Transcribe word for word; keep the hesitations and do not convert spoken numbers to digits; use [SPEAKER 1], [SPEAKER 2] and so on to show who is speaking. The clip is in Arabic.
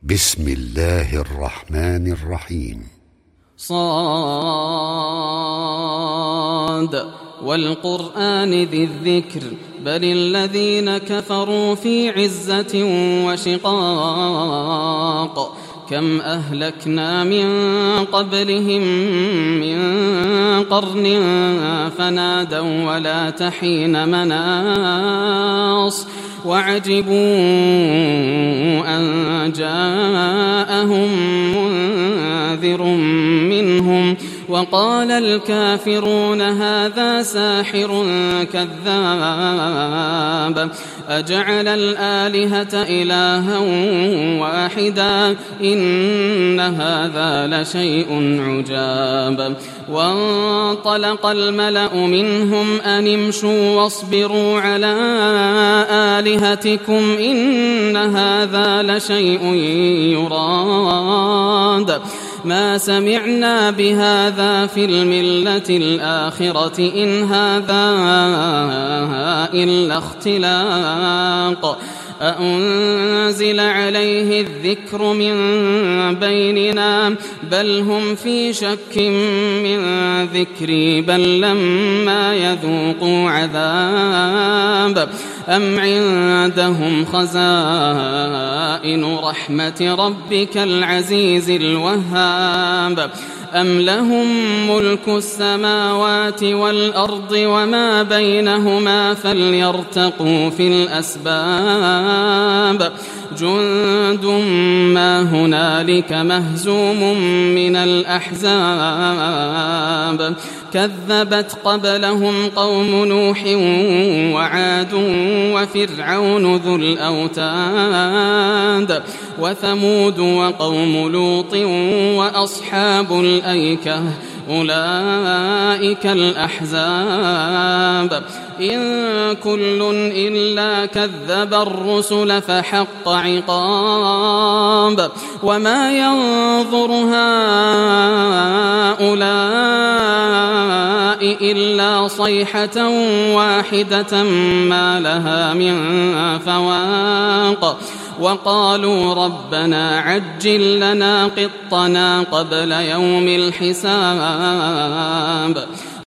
[SPEAKER 1] بسم الله الرحمن الرحيم.
[SPEAKER 2] صاد والقرآن ذي الذكر بل الذين كفروا في عزة وشقاق كم أهلكنا من قبلهم من قرن فنادوا ولا تحين مناص وعجبوا أن جاءهم منذر منهم وقال الكافرون هذا ساحر كذاب أجعل الآلهة إلها واحدا إن هذا لشيء عجاب وانطلق الملأ منهم أن امشوا واصبروا على آلهتكم إن هذا لشيء يراد ما سمعنا بهذا في الملة الآخرة إن هذا إلا اختلاق أأنزل عليه الذكر من بيننا بل هم في شك من ذكري بل لما يذوقوا عذاب أم عندهم خزائن رحمة ربك العزيز الوهاب أم لهم ملك السماوات والأرض وما بينهما فليرتقوا في الأسباب جند ما هنالك مهزوم من الأحزاب كذبت قبلهم قوم نوح وعاد وفرعون ذو الأوتاد وثمود وقوم لوط وأصحاب الأيكة أولئك الأحزاب إن كل إلا كذب الرسل فحق عقاب وما ينظر هؤلاء إلا صيحة واحدة ما لها من فواق وقالوا ربنا عجل لنا قطنا قبل يوم الحساب